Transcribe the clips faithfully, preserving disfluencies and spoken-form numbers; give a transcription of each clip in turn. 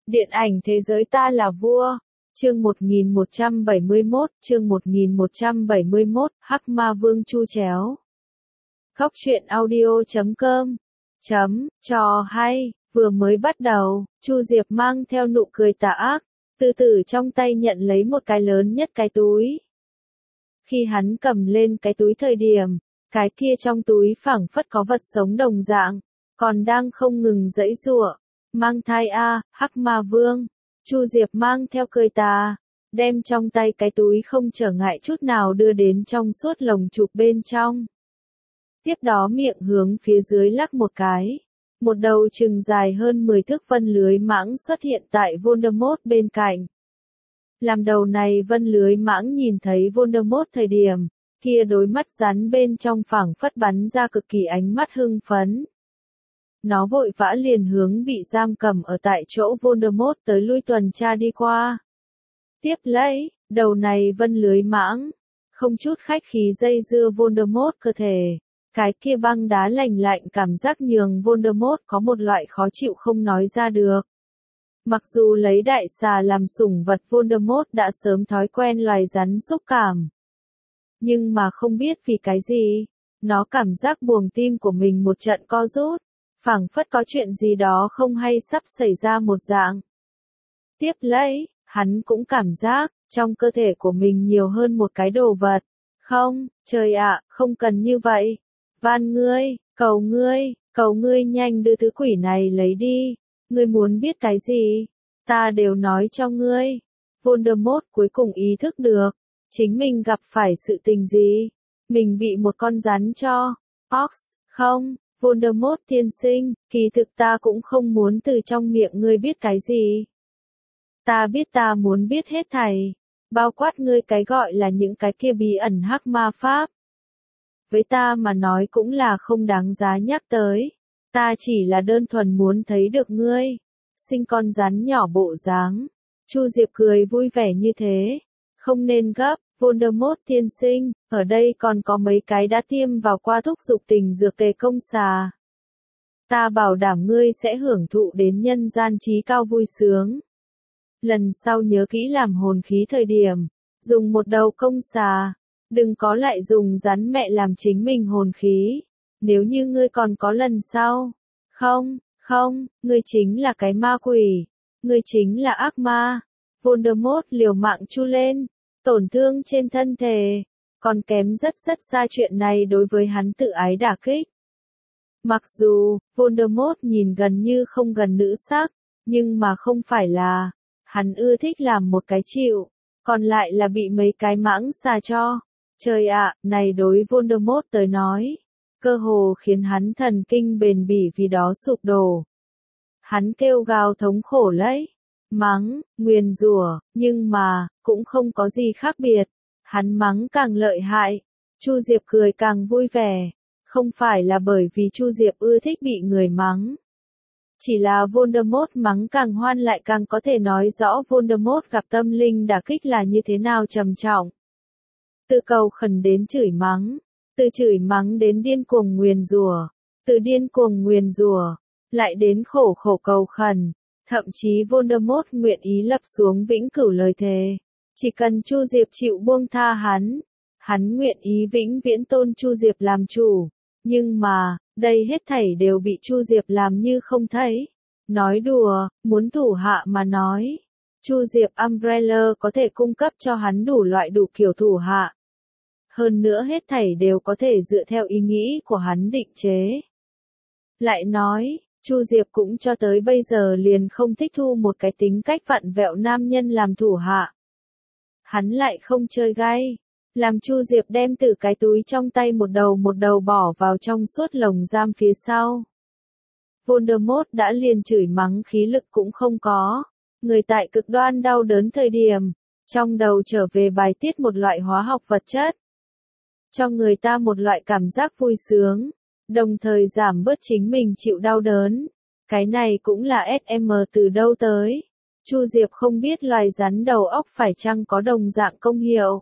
Điện ảnh thế giới ta là vua. Chương một nghìn một trăm bảy mươi mốt, chương một nghìn một trăm bảy mươi mốt, Hắc Ma Vương Chu Chéo. Góc truyện audio chấm com. Chấm, trò hay, vừa mới bắt đầu, Chu Diệp mang theo nụ cười tà ác, từ từ trong tay nhận lấy một cái lớn nhất cái túi. Khi hắn cầm lên cái túi thời điểm, cái kia trong túi phảng phất có vật sống đồng dạng, còn đang không ngừng giãy giụa. Mang thai a, Hắc Ma Vương. Chu Diệp mang theo cười tà, đem trong tay cái túi không trở ngại chút nào đưa đến trong suốt lồng chụp bên trong. Tiếp đó miệng hướng phía dưới lắc một cái. Một đầu chừng dài hơn mười thước vân lưới mãng xuất hiện tại Voldemort bên cạnh. Làm đầu này vân lưới mãng nhìn thấy Voldemort thời điểm, kia đôi mắt rắn bên trong phảng phất bắn ra cực kỳ ánh mắt hưng phấn. Nó vội vã liền hướng bị giam cầm ở tại chỗ Voldemort tới lui tuần tra đi qua. Tiếp lấy, đầu này vân lưới mãng, không chút khách khí dây dưa Voldemort cơ thể. Cái kia băng đá lạnh lạnh cảm giác nhường Voldemort có một loại khó chịu không nói ra được. Mặc dù lấy đại xà làm sủng vật Voldemort đã sớm thói quen loài rắn xúc cảm. Nhưng mà không biết vì cái gì, nó cảm giác buồng tim của mình một trận co rút. Phảng phất có chuyện gì đó không hay sắp xảy ra một dạng. Tiếp lấy, hắn cũng cảm giác, trong cơ thể của mình nhiều hơn một cái đồ vật. Không, trời ạ, không cần như vậy. Van ngươi, cầu ngươi, cầu ngươi nhanh đưa thứ quỷ này lấy đi. Ngươi muốn biết cái gì? Ta đều nói cho ngươi. Voldemort cuối cùng ý thức được, chính mình gặp phải sự tình gì? Mình bị một con rắn cho. Ox, không. Voldemort tiên sinh, kỳ thực ta cũng không muốn từ trong miệng ngươi biết cái gì. Ta biết ta muốn biết hết thảy, bao quát ngươi cái gọi là những cái kia bí ẩn hắc ma pháp. Với ta mà nói cũng là không đáng giá nhắc tới, ta chỉ là đơn thuần muốn thấy được ngươi, sinh con rắn nhỏ bộ dáng. Chu Diệp cười vui vẻ như thế, không nên gấp. Voldemort tiên sinh, ở đây còn có mấy cái đã tiêm vào qua thuốc dục tình dược tề công xà. Ta bảo đảm ngươi sẽ hưởng thụ đến nhân gian trí cao vui sướng. Lần sau nhớ kỹ làm hồn khí thời điểm, dùng một đầu công xà, đừng có lại dùng rắn mẹ làm chính mình hồn khí. Nếu như ngươi còn có lần sau, không, không, ngươi chính là cái ma quỷ, ngươi chính là ác ma. Voldemort liều mạng chu lên. Tổn thương trên thân thể, còn kém rất rất xa chuyện này đối với hắn tự ái đả kích. Mặc dù, Voldemort nhìn gần như không gần nữ sắc, nhưng mà không phải là, hắn ưa thích làm một cái chịu, còn lại là bị mấy cái mãng xà cho. Trời ạ, này đối Voldemort tới nói, cơ hồ khiến hắn thần kinh bền bỉ vì đó sụp đổ. Hắn kêu gào thống khổ lấy. Mắng, nguyền rủa, nhưng mà, cũng không có gì khác biệt. Hắn mắng càng lợi hại. Chu Diệp cười càng vui vẻ. Không phải là bởi vì Chu Diệp ưa thích bị người mắng. Chỉ là Voldemort mắng càng hoan lại càng có thể nói rõ Voldemort gặp tâm linh đả kích là như thế nào trầm trọng. Từ cầu khẩn đến chửi mắng. Từ chửi mắng đến điên cuồng nguyền rủa. Từ điên cuồng nguyền rủa, lại đến khổ khổ cầu khẩn. Thậm chí Voldemort nguyện ý lập xuống vĩnh cửu lời thề. Chỉ cần Chu Diệp chịu buông tha hắn, hắn nguyện ý vĩnh viễn tôn Chu Diệp làm chủ. Nhưng mà, đây hết thảy đều bị Chu Diệp làm như không thấy. Nói đùa, muốn thủ hạ mà nói. Chu Diệp Umbrella có thể cung cấp cho hắn đủ loại đủ kiểu thủ hạ. Hơn nữa hết thảy đều có thể dựa theo ý nghĩ của hắn định chế. Lại nói, Chu Diệp cũng cho tới bây giờ liền không thích thu một cái tính cách vặn vẹo nam nhân làm thủ hạ. Hắn lại không chơi gay, làm Chu Diệp đem từ cái túi trong tay một đầu một đầu bỏ vào trong suốt lồng giam phía sau. Voldemort đã liền chửi mắng khí lực cũng không có, người tại cực đoan đau đớn thời điểm, trong đầu trở về bài tiết một loại hóa học vật chất. Cho người ta một loại cảm giác vui sướng. Đồng thời giảm bớt chính mình chịu đau đớn. Cái này cũng là ét em từ đâu tới. Chu Diệp không biết loài rắn đầu óc phải chăng có đồng dạng công hiệu.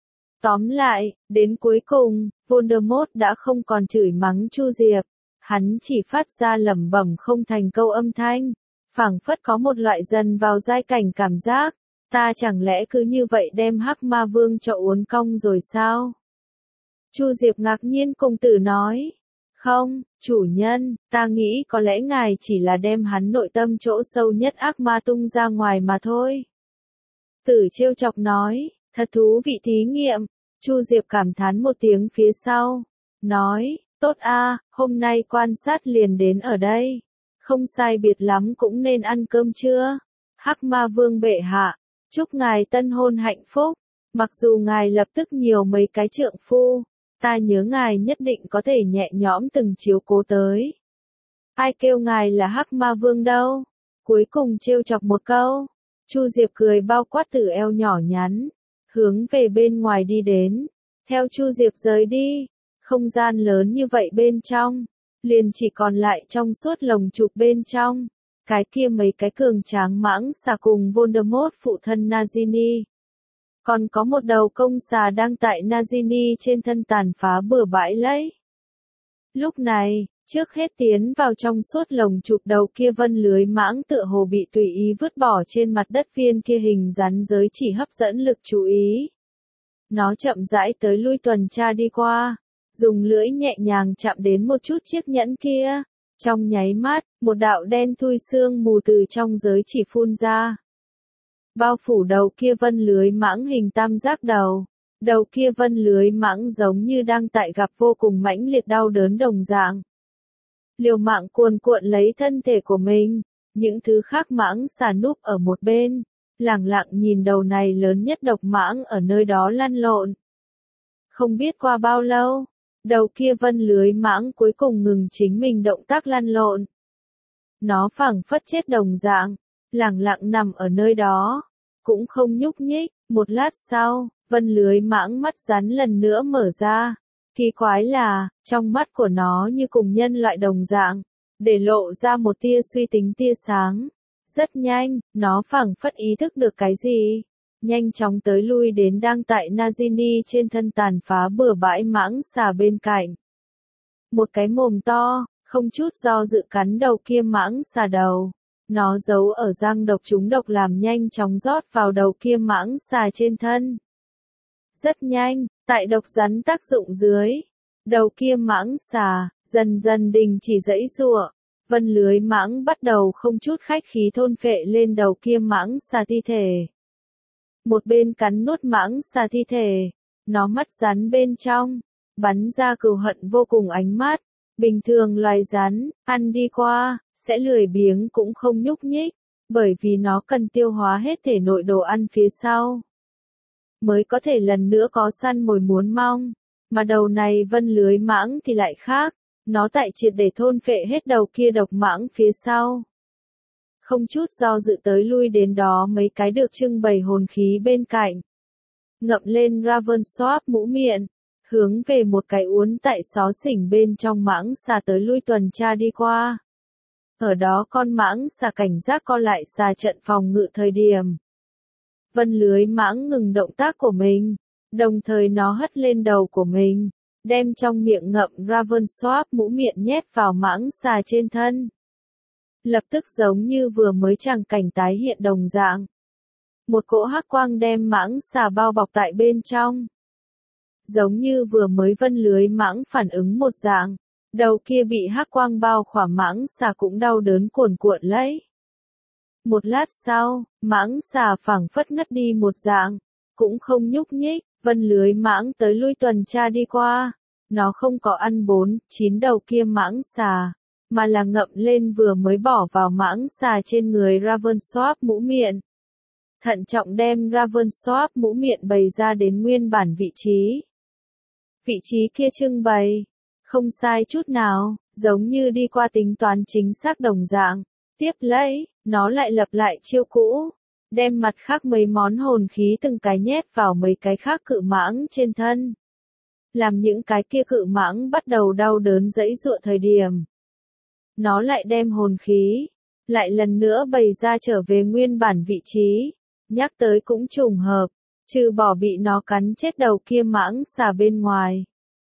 Tóm lại, đến cuối cùng, Voldemort đã không còn chửi mắng Chu Diệp. Hắn chỉ phát ra lẩm bẩm không thành câu âm thanh. phảng phất có một loại dần vào giai cảnh cảm giác, ta chẳng lẽ cứ như vậy đem Hắc Ma Vương cho uốn cong rồi sao? Chu Diệp ngạc nhiên cùng tử nói, không, chủ nhân, ta nghĩ có lẽ ngài chỉ là đem hắn nội tâm chỗ sâu nhất ác ma tung ra ngoài mà thôi. Tử trêu chọc nói, thật thú vị thí nghiệm. Chu Diệp cảm thán một tiếng phía sau, nói, tốt a, hôm nay quan sát liền đến ở đây. Không sai biệt lắm cũng nên ăn cơm trưa. Hắc Ma Vương bệ hạ, chúc ngài tân hôn hạnh phúc. Mặc dù ngài lập tức nhiều mấy cái trượng phu, ta nhớ ngài nhất định có thể nhẹ nhõm từng chiếu cố tới. Ai kêu ngài là Hắc Ma Vương đâu? Cuối cùng trêu chọc một câu. Chu Diệp cười bao quát Tử eo nhỏ nhắn, hướng về bên ngoài đi đến. Theo Chu Diệp rời đi, không gian lớn như vậy bên trong, liền chỉ còn lại trong suốt lồng chụp bên trong. Cái kia mấy cái cường tráng mãng xà cùng Voldemort phụ thân Nagini. Còn có một đầu công xà đang tại Nagini trên thân tàn phá bừa bãi lấy. Lúc này, trước hết tiến vào trong suốt lồng chụp đầu kia vân lưới mãng tựa hồ bị tùy ý vứt bỏ trên mặt đất viên kia hình rắn giới chỉ hấp dẫn lực chú ý. Nó chậm rãi tới lui tuần tra đi qua, dùng lưỡi nhẹ nhàng chạm đến một chút chiếc nhẫn kia. Trong nháy mắt, một đạo đen thui sương mù từ trong giới chỉ phun ra. Bao phủ đầu kia vân lưới mãng hình tam giác đầu. Đầu kia vân lưới mãng giống như đang tại gặp vô cùng mãnh liệt đau đớn đồng dạng. Liều mạng cuồn cuộn lấy thân thể của mình, những thứ khác mãng xà núp ở một bên, lẳng lặng nhìn đầu này lớn nhất độc mãng ở nơi đó lăn lộn. Không biết qua bao lâu, đầu kia vân lưới mãng cuối cùng ngừng chính mình động tác lăn lộn. Nó phảng phất chết đồng dạng, lẳng lặng nằm ở nơi đó, cũng không nhúc nhích. Một lát sau, vân lưới mãng mắt rắn lần nữa mở ra. Kỳ quái là, trong mắt của nó như cùng nhân loại đồng dạng, để lộ ra một tia suy tính tia sáng. Rất nhanh, nó phảng phất ý thức được cái gì. Nhanh chóng tới lui đến đang tại Nagini trên thân tàn phá bừa bãi mãng xà bên cạnh. Một cái mồm to, không chút do dự cắn đầu kia mãng xà đầu. Nó giấu ở răng độc chúng độc làm nhanh chóng rót vào đầu kia mãng xà trên thân. Rất nhanh, tại độc rắn tác dụng dưới, đầu kia mãng xà, dần dần đình chỉ giãy giụa. Vân lưới mãng bắt đầu không chút khách khí thôn phệ lên đầu kia mãng xà thi thể. Một bên cắn nuốt mãng xà thi thể, nó mắt rắn bên trong, bắn ra cừu hận vô cùng ánh mắt. Bình thường loài rắn, ăn đi qua, sẽ lười biếng cũng không nhúc nhích, bởi vì nó cần tiêu hóa hết thể nội đồ ăn phía sau. Mới có thể lần nữa có săn mồi muốn mong, mà đầu này vân lưới mãng thì lại khác, nó tại triệt để thôn phệ hết đầu kia độc mãng phía sau. Không chút do dự tới lui đến đó mấy cái được trưng bày hồn khí bên cạnh. Ngậm lên Ravenswap mũ miệng, hướng về một cái uốn tại xó xỉnh bên trong mãng xà tới lui tuần tra đi qua. Ở đó con mãng xà cảnh giác co lại xà trận phòng ngự thời điểm. Vân lưới mãng ngừng động tác của mình, đồng thời nó hất lên đầu của mình, đem trong miệng ngậm Ravenswap mũ miệng nhét vào mãng xà trên thân. Lập tức giống như vừa mới tràng cảnh tái hiện đồng dạng. Một cỗ hắc quang đem mãng xà bao bọc tại bên trong. Giống như vừa mới vân lưới mãng phản ứng một dạng, đầu kia bị hắc quang bao khỏa mãng xà cũng đau đớn cuồn cuộn lấy. Một lát sau, mãng xà phảng phất ngất đi một dạng, cũng không nhúc nhích, vân lưới mãng tới lui tuần tra đi qua. Nó không có ăn bốn, chín đầu kia mãng xà, mà là ngậm lên vừa mới bỏ vào mãng xà trên người Ravenswap mũ miệng. Thận trọng đem Ravenswap mũ miệng bày ra đến nguyên bản vị trí. Vị trí kia trưng bày, không sai chút nào, giống như đi qua tính toán chính xác đồng dạng. Tiếp lấy, nó lại lặp lại chiêu cũ, đem mặt khác mấy món hồn khí từng cái nhét vào mấy cái khác cự mãng trên thân. Làm những cái kia cự mãng bắt đầu đau đớn giãy giụa thời điểm. Nó lại đem hồn khí, lại lần nữa bày ra trở về nguyên bản vị trí. Nhắc tới cũng trùng hợp, trừ bỏ bị nó cắn chết đầu kia mãng xà bên ngoài.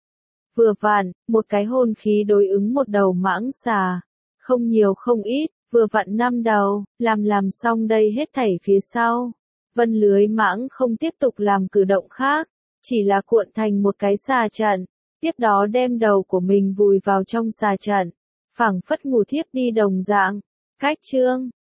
Vừa vặn, một cái hồn khí đối ứng một đầu mãng xà, không nhiều không ít, vừa vặn năm đầu, làm làm xong đây hết thảy phía sau. Vân lưới mãng không tiếp tục làm cử động khác, chỉ là cuộn thành một cái xà trận, tiếp đó đem đầu của mình vùi vào trong xà trận, phảng phất ngủ thiếp đi đồng dạng. Cách chương